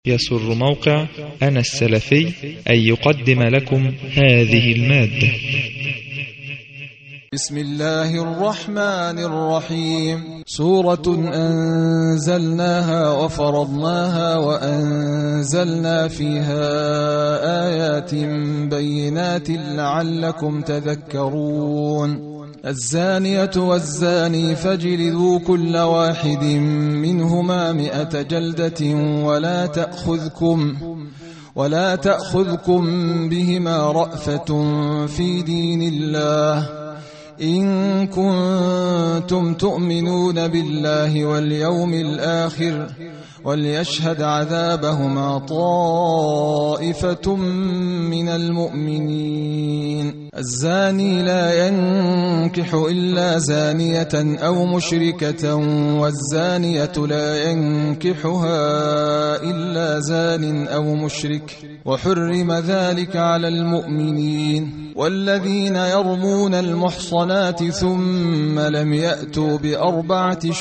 يسر موقع أنا السلفي أن يقدم لكم هذه المادة. بسم الله الرحمن الرحيم. سورة أنزلناها وفرضناها وأنزلنا فيها آيات بينات لعلكم تذكرون. الزانية والزاني فاجلدوا كل واحد منهما 100 جلدة ولا تأخذكم بهما رأفة في دين الله إن كنتم تؤمنون بالله واليوم الآخر وليشهد عذابهما طائفة من المؤمنين. الزاني لا ينكح إلا زانية أو مشركة والزانية لا ينكحها إلا زان أو مشرك وحرم ذلك على المؤمنين. والذين يرمون المحصنات ثم لم يأتوا ب4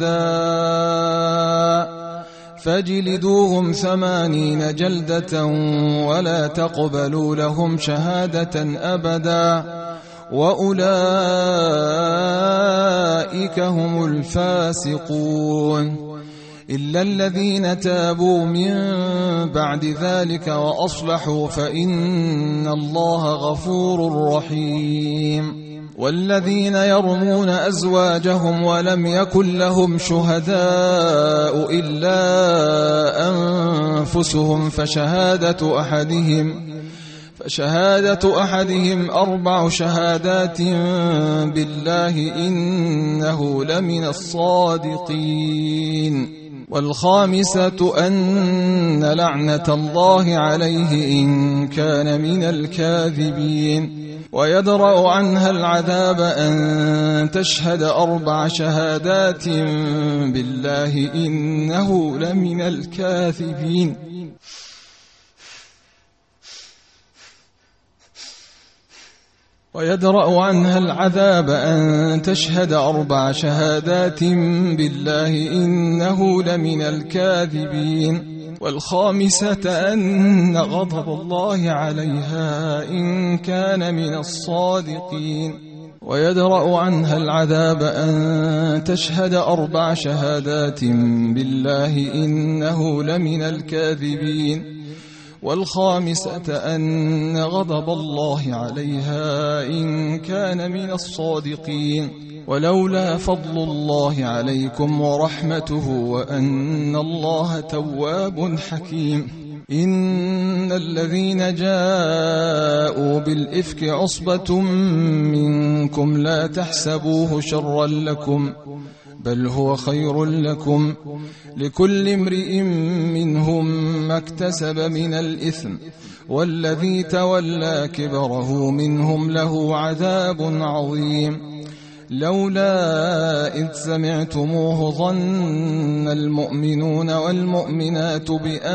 شهداء فاجلدوهم 80 جلدة ولا تقبلوا لهم شهادة أبدا وأولئك هم الفاسقون. إلا الذين تابوا من بعد ذلك وأصلحوا فإن الله غفور رحيم. والذين يرمون أزواجهم ولم يكن لهم شهداء إلا أنفسهم فشهادة أحدهم 4 شهادات بالله إنه لمن الصادقين. والخامسة أن لعنة الله عليه إن كان من الكاذبين. ويدرأ عنها العذاب أن تشهد 4 شهادات بالله إنه لمن الكاذبين. ويدرأ عنها العذاب أن تشهد 4 شهادات بالله إنه لمن الكاذبين. والخامسة أن غضب الله عليها إن كان من الصادقين. ويدرأ عنها العذاب أن تشهد 4 شهادات بالله إنه لمن الكاذبين. والخامسة أن غضب الله عليها إن كان من الصادقين. ولولا فضل الله عليكم ورحمته وأن الله تواب حكيم. إن الذين جاءوا بالإفك عصبة منكم لا تحسبوه شرا لكم بل هو خير لكم لكل امرئ منهم ما اكتسب من الإثم والذي تولى كبره منهم له عذاب عظيم. لولا إذ سمعتموه ظن المؤمنون والمؤمنات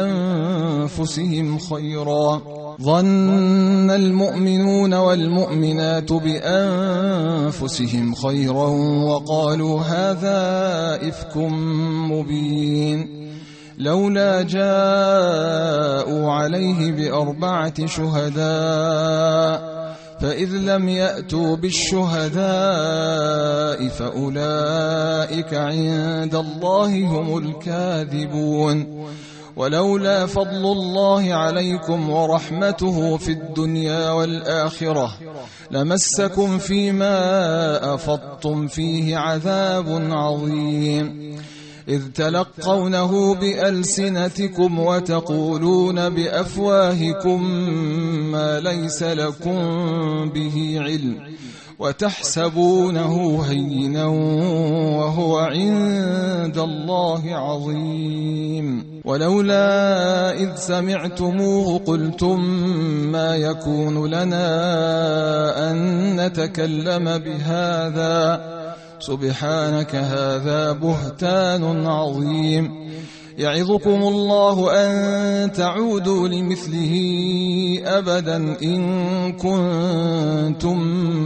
بأنفسهم خيرا وقالوا هذا إفك مبين. لولا جاءوا عليه ب4 شهداء فإذ لم يأتوا بالشهداء فأولئك عند الله هم الكاذبون. ولولا فضل الله عليكم ورحمته في الدنيا والآخرة لمسكم فيما أفضتم فيه عذاب عظيم. إذ تلقونه بألسنتكم وتقولون بأفواهكم ما ليس لكم به علم وتحسبونه هينا وهو عند الله عظيم. ولولا إذ سمعتموه قلتم ما يكون لنا أن نتكلم بهذا سبحانك هذا بهتان عظيم. يعظكم الله أن تعودوا لمثله أبدا إن كنتم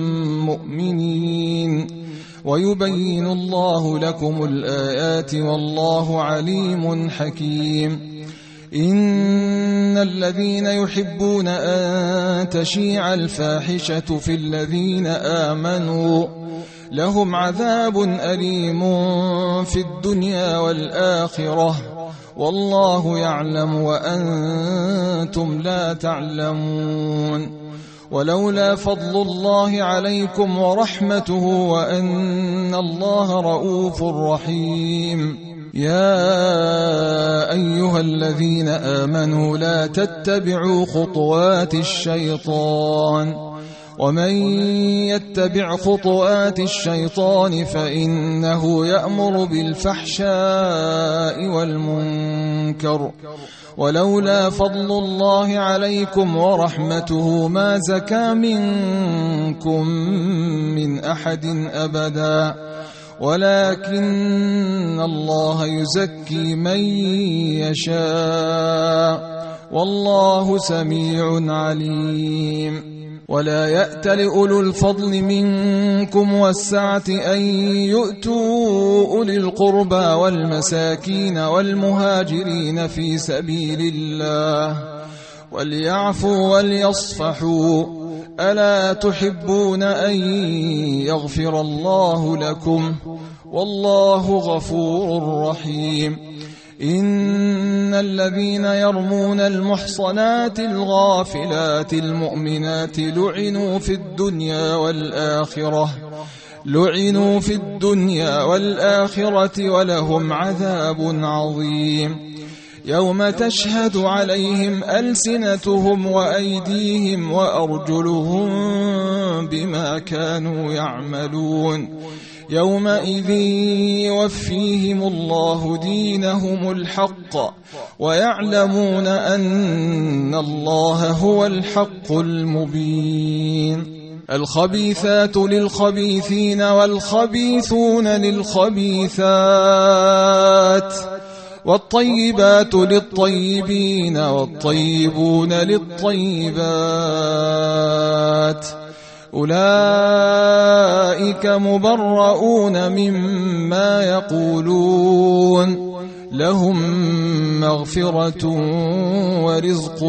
مؤمنين ويبين الله لكم الآيات والله عليم حكيم. إن الذين يحبون أن تشيع الفاحشة في الذين آمنوا لهم عذاب أليم في الدنيا والآخرة والله يعلم وأنتم لا تعلمون. ولولا فضل الله عليكم ورحمته وأن الله رؤوف رحيم. يا أيها الذين آمنوا لا تتبعوا خطوات الشيطان ومن يتبع خطوات الشيطان فإنه يأمر بالفحشاء والمنكر ولولا فضل الله عليكم ورحمته ما زكى منكم من أحد أبدا ولكن الله يزكي من يشاء والله سميع عليم. ولا يأتل أولو الفضل منكم والسعة أن يؤتوا أولي القربى والمساكين والمهاجرين في سبيل الله وليعفوا وليصفحوا ألا تحبون أن يغفر الله لكم والله غفور رحيم. إن الذين يرمون المحصنات الغافلات المؤمنات لعنوا في الدنيا والآخرة ولهم عذاب عظيم. يوم تشهد عليهم ألسنتهم وأيديهم وأرجلهم بما كانوا يعملون يومئذ يوفيهم الله دينهم الحق ويعلمون أن الله هو الحق المبين. الخبيثات للخبيثين والخبيثون للخبيثات والطيبات للطيبين والطيبون للطيبات أولئك مبرؤون مما يقولون لهم مغفرة ورزق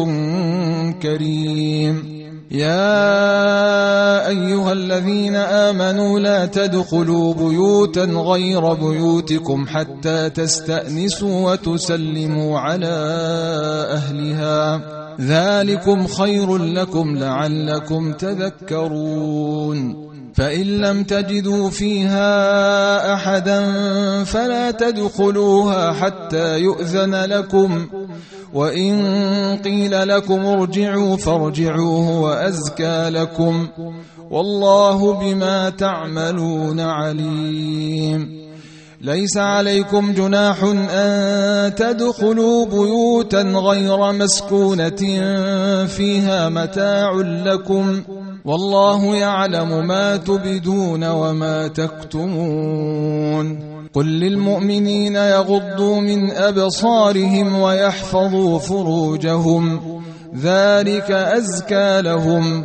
كريم. يا أيها الذين آمنوا لا تدخلوا بيوتا غير بيوتكم حتى تستأنسوا وتسلموا على أهلها ذلكم خير لكم لعلكم تذكرون. فإن لم تجدوا فيها أحدا فلا تدخلوها حتى يؤذن لكم وإن قيل لكم ارجعوا فارجعوا هو أزكى لكم والله بما تعملون عليم. ليس عليكم جناح أن تدخلوا بيوتا غير مسكونة فيها متاع لكم والله يعلم ما تبدون وما تكتمون. قل للمؤمنين يغضوا من أبصارهم ويحفظوا فروجهم ذلك أزكى لهم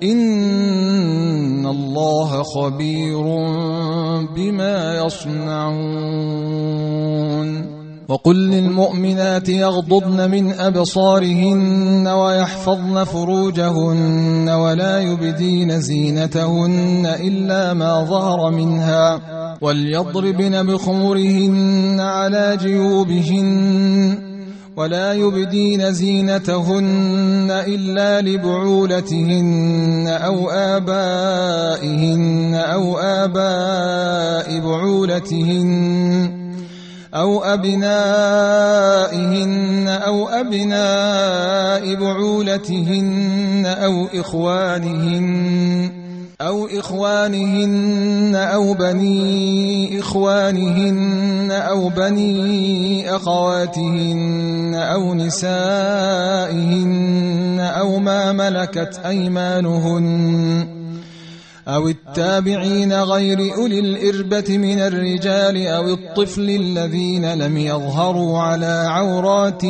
إن الله خبير بما يصنعون. وقل للمؤمنات يغضضن من أبصارهن ويحفظن فروجهن ولا يبدين زينتهن إلا ما ظهر منها وليضربن بخمرهن على جيوبهن ولا يبدين زينتهن إلا لبعولتهن أو آبائهن أو آباء بعولتهن أو أبنائهن أو أبناء بعولتهن أو إخوانهن أو بني إخوانهن أو بني أخواتهن أو نسائهن أو ما ملكت أيمانهن أو التابعين غير أولي الإربة من الرجال أو الطفل الذين لم يظهروا على عورات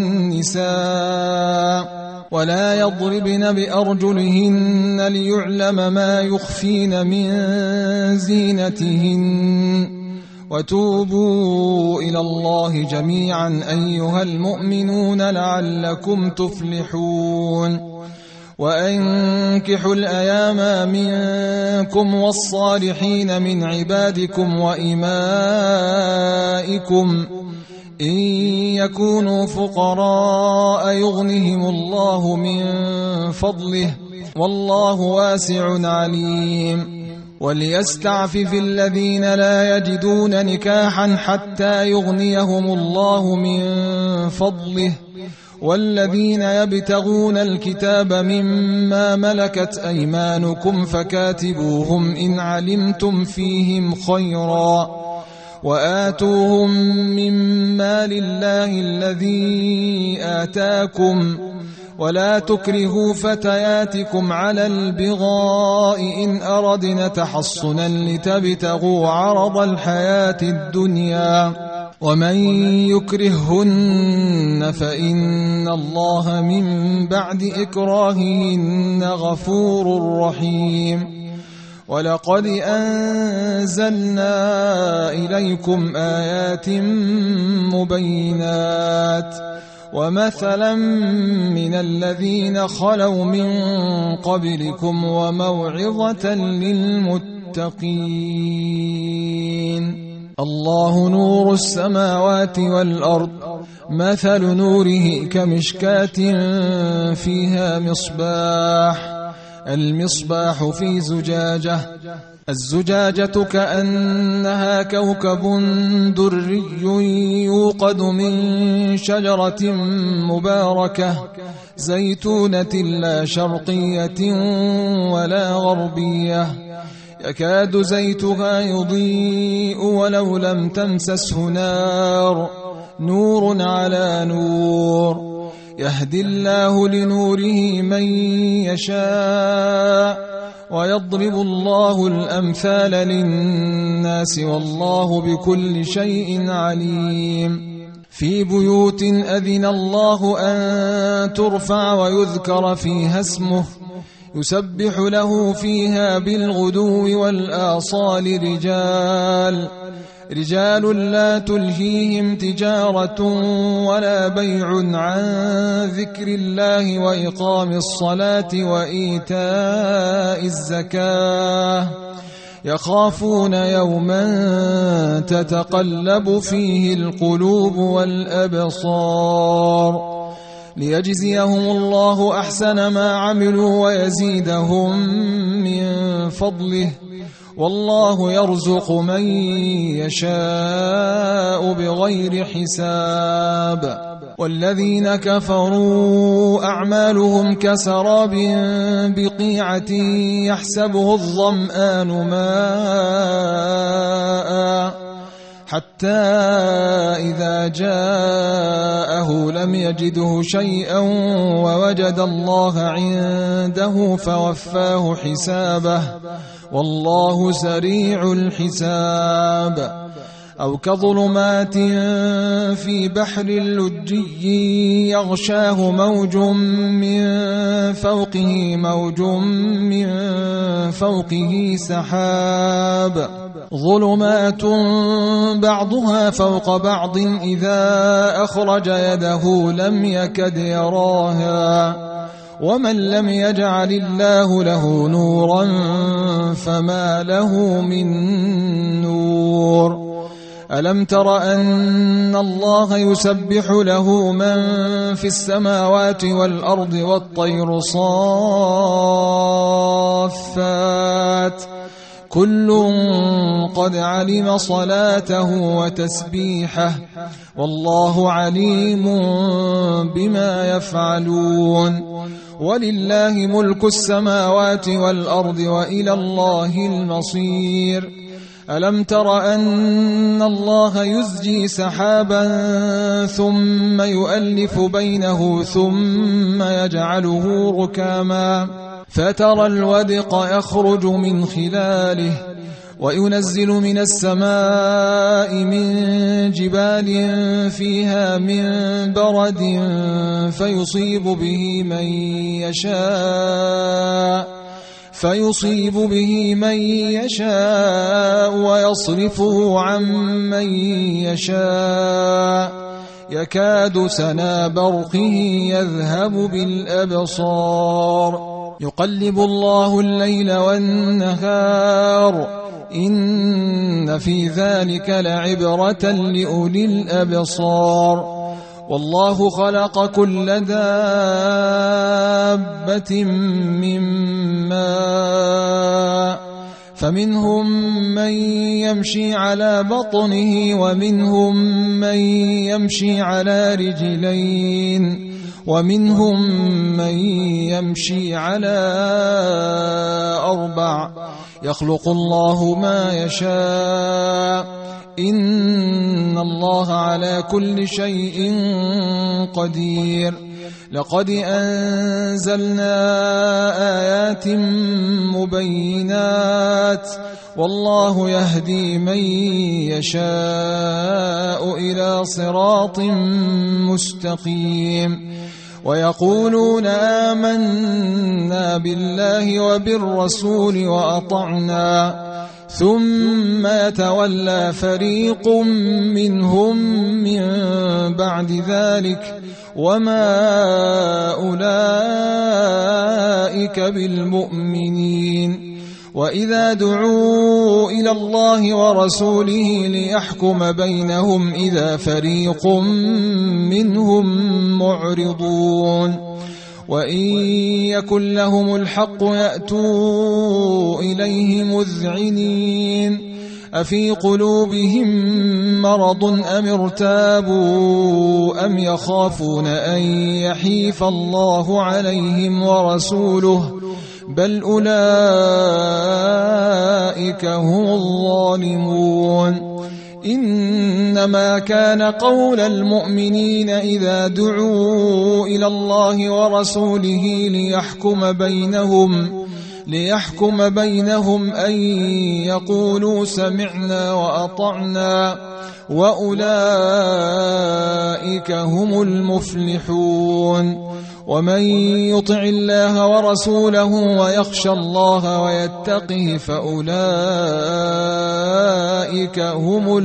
النساء ولا يضربن بأرجلهن ليعلم ما يخفين من زينتهن وتوبوا إلى الله جميعا أيها المؤمنون لعلكم تفلحون وأنكحوا الأيام منكم والصالحين من عبادكم وإمائكم إن يكونوا فقراء يغنهم الله من فضله والله واسع عليم وليستعفف الذين لا يجدون نكاحا حتى يغنيهم الله من فضله والذين يبتغون الكتاب مما ملكت أيمانكم فكاتبوهم إن علمتم فيهم خيرا وآتوهم مما لله الذي آتاكم ولا تكرهوا فتياتكم على البغاء إن أردنا تحصنا لتبتغوا عرض الحياة الدنيا ومن يكرههن فإن الله من بعد إكراههن غفور رحيم ولقد أنزلنا إليكم آيات مبينات ومثلا من الذين خلوا من قبلكم وموعظة للمتقين الله نور السماوات والأرض مثل نوره كمشكاة فيها مصباح المصباح في زجاجة الزجاجة كأنها كوكب دري يوقد من شجرة مباركة زيتونة لا شرقية ولا غربية يكاد زيتها يضيء ولو لم تمسسه نار نور على نور يهدي الله لنوره من يشاء ويضرب الله الأمثال للناس والله بكل شيء عليم في بيوت أذن الله أن ترفع ويذكر فيها اسمه يسبح له فيها بالغدو والآصال رجال لا تلهيهم تجارة ولا بيع عن ذكر الله وإقام الصلاة وإيتاء الزكاة يخافون يوما تتقلب فيه القلوب والأبصار ليجزيهم الله أحسن ما عملوا ويزيدهم من فضله والله يرزق من يشاء بغير حساب والذين كفروا أعمالهم كسراب بقيعة يحسبه الظمآن ماء حتى إذا جاءه لم يجده شيئا ووجد الله عنده فوفاه حسابه والله سريع الحساب أو كظلمات في بحر لجي يغشاه موج من فوقه سحاب ظلمات بعضها فوق بعض إذا أخرج يده لم يكد يراها ومن لم يجعل الله له نورا فما له من نور ألم تر أن الله يسبح له من في السماوات والأرض والطير صافات كل قد علم صلاته وتسبيحه والله عليم بما يفعلون ولله ملك السماوات والأرض وإلى الله المصير ألم تر أن الله يزجي سحابا ثم يؤلف بينه ثم يجعله ركاما فترى الودق يخرج من خلاله وينزل من السماء من جبال فيها من برد فيصيب به من يشاء فيصيب به من يشاء ويصرفه عن من يشاء يكاد سنا برقه يذهب بالأبصار يقلب الله الليل والنهار إن في ذلك لعبرة لأولي الأبصار والله خلق كل دابة من ماء فمنهم من يمشي على بطنه ومنهم من يمشي على رجلين ومنهم من يمشي على 4 يخلق الله ما يشاء إن الله على كل شيء قدير لقد أنزلنا آيات مبينات والله يهدي من يشاء إلى صراط مستقيم ويقولون آمنا بالله وبالرسول وأطعنا ثم يتولى فريق منهم من بعد ذلك وما أولئك بالمؤمنين وإذا دعوا إلى الله ورسوله ليحكم بينهم إذا فريق منهم معرضون وإن يكن لهم الحق يأتوا إليه مذعنين أفي قلوبهم مرض أم ارتابوا أم يخافون أن يحيف الله عليهم ورسوله بل أولئك هم الظالمون إنما كان قول المؤمنين إذا دعوا إلى الله ورسوله ليحكم بينهم أن يقولوا سمعنا وأطعنا وأولئك هم المفلحون ومن يطع الله ورسوله ويخشى الله ويتقه فأولئك هم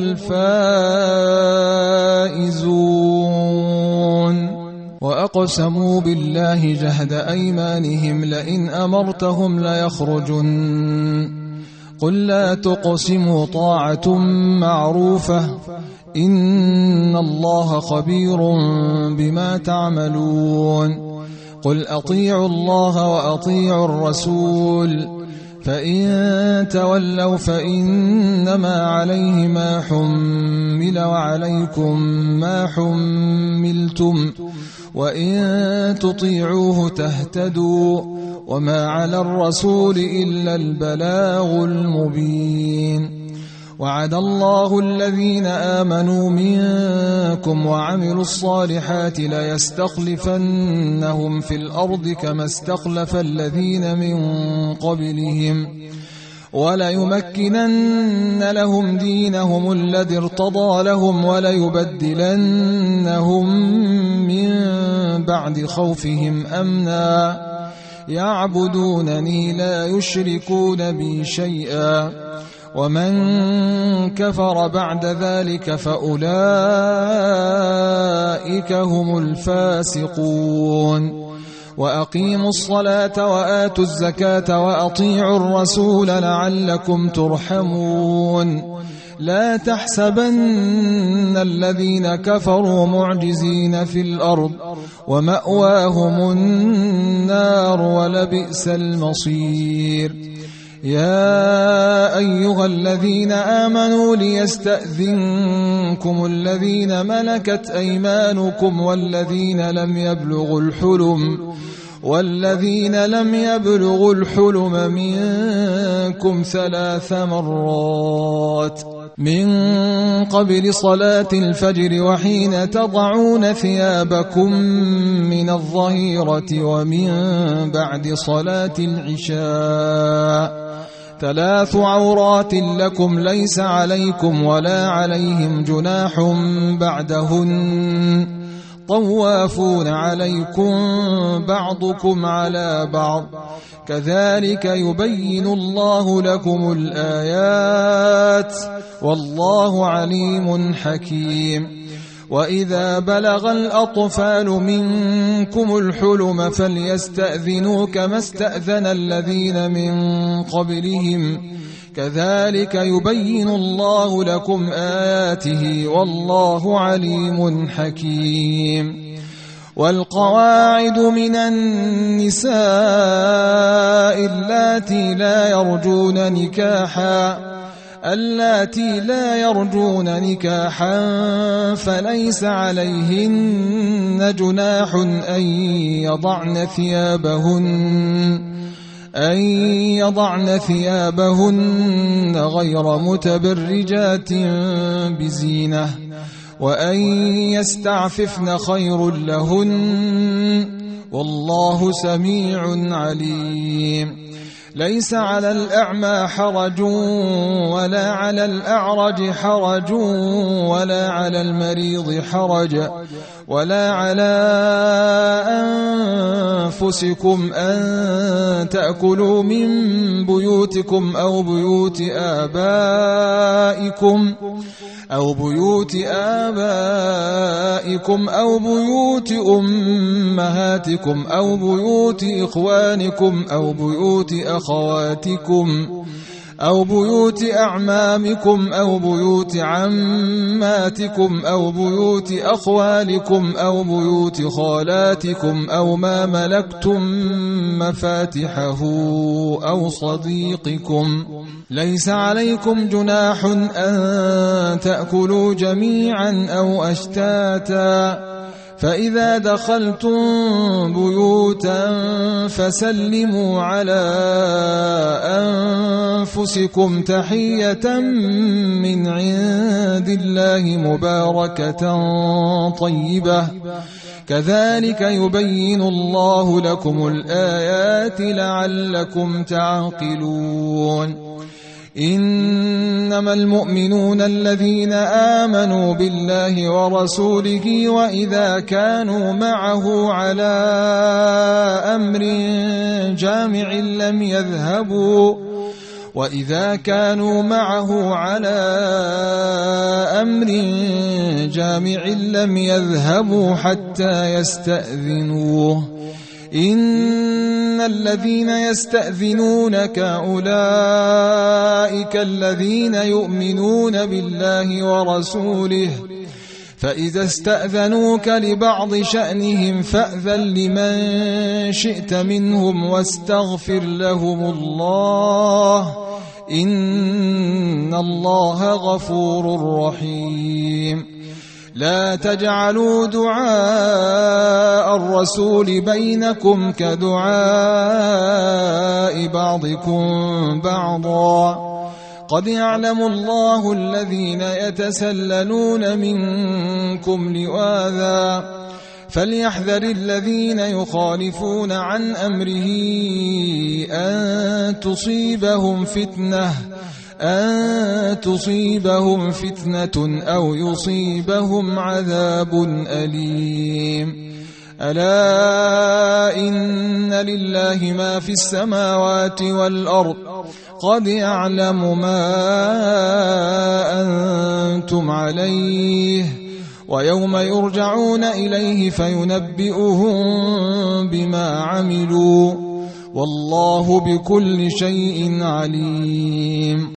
الفائزون وأقسموا بالله جهد أيمانهم لئن أمرتهم ليخرجن قل لا تقسموا طاعة معروفة إن الله خبير بما تعملون قل أطيعوا الله وأطيعوا الرسول فإن تولوا فإنما عليه ما حمل وعليكم ما حملتم وإن تطيعوه تهتدوا وما على الرسول إلا البلاغ المبين وعد الله الذين آمنوا منكم وعملوا الصالحات ليستخلفنهم في الأرض كما استخلف الذين من قبلهم وليمكنن لهم دينهم الذي ارتضى لهم وليبدلنهم من بعد خوفهم أمنا يعبدونني لا يشركون بي شيئا ومن كفر بعد ذلك فأولئك هم الفاسقون وأقيموا الصلاة وآتوا الزكاة وأطيعوا الرسول لعلكم ترحمون لا تحسبن الذين كفروا معجزين في الأرض ومأواهم النار ولبئس المصير يا أيها الذين آمنوا ليستأذنكم الذين ملكت أيمانكم والذين لم يبلغوا الحلم منكم 3 مرات من قبل صلاة الفجر وحين تضعون ثيابكم من الظهيرة ومن بعد صلاة العشاء 3 عورات لكم ليس عليكم ولا عليهم جناح بعدهن طوافون عليكم بعضكم على بعض كذلك يبين الله لكم الآيات والله عليم حكيم وإذا بلغ الأطفال منكم الحلم فليستأذنوا كما استأذن الذين من قبلهم كذلك يبين الله لكم آياته والله عليم حكيم والقواعد من النساء اللاتي لا يرجون نكاحا فليس عليهن جناح أن يضعن ثيابهن غير متبرجات بزينة وأن يستعففن خير لهن والله سميع عليم ليس على الأعمى حرج ولا على الأعرج حرج ولا على المريض حرج ولا على أنفسكم أن تأكلوا من بيوتكم أو بيوت آبائكم أو بيوت أمهاتكم أو بيوت إخوانكم أو بيوت أخواتكم أو بيوت أعمامكم أو بيوت عماتكم أو بيوت أخوالكم أو بيوت خالاتكم أو ما ملكتم مفاتحه أو صديقكم ليس عليكم جناح أن تأكلوا جميعا أو أشتاتا فإذا دخلتم بيوتا فسلموا على أنفسكم تحية من عند الله مباركة طيبة كذلك يبين الله لكم الآيات لعلكم تعقلون إنما المؤمنون الذين آمنوا بالله ورسوله وإذا كانوا معه على أمر جامع لم يذهبوا حتى يستأذنوه إن الذين يستأذنونك أولئك الذين يؤمنون بالله ورسوله فإذا استأذنوك لبعض شأنهم فأذن لمن شئت منهم واستغفر لهم الله إن الله غفور رحيم لا تجعلوا دعاء الرسول بينكم كدعاء بعضكم بعضا قد يعلم الله الذين يتسللون منكم لواذا فليحذر الذين يخالفون عن أمره أن تصيبهم فتنة أو يصيبهم عذاب أليم ألا إن لله ما في السماوات والأرض قد يعلم ما أنتم عليه ويوم يرجعون إليه فينبئهم بما عملوا والله بكل شيء عليم